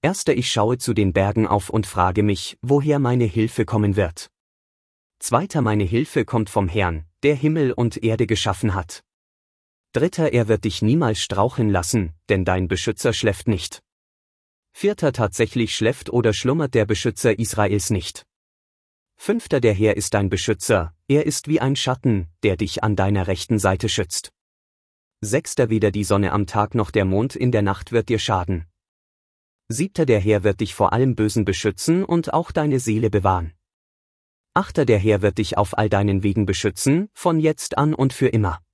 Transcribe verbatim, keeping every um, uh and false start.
Erster, ich schaue zu den Bergen auf und frage mich, woher meine Hilfe kommen wird. Zweiter, meine Hilfe kommt vom Herrn, der Himmel und Erde geschaffen hat. Dritter, er wird dich niemals straucheln lassen, denn dein Beschützer schläft nicht. Vierter, tatsächlich schläft oder schlummert der Beschützer Israels nicht. Fünfter, der Herr ist dein Beschützer, er ist wie ein Schatten, der dich an deiner rechten Seite schützt. Sechster, weder die Sonne am Tag noch der Mond in der Nacht wird dir schaden. Siebter, der Herr wird dich vor allem Bösen beschützen und auch deine Seele bewahren. Achter, der Herr wird dich auf all deinen Wegen beschützen, von jetzt an und für immer.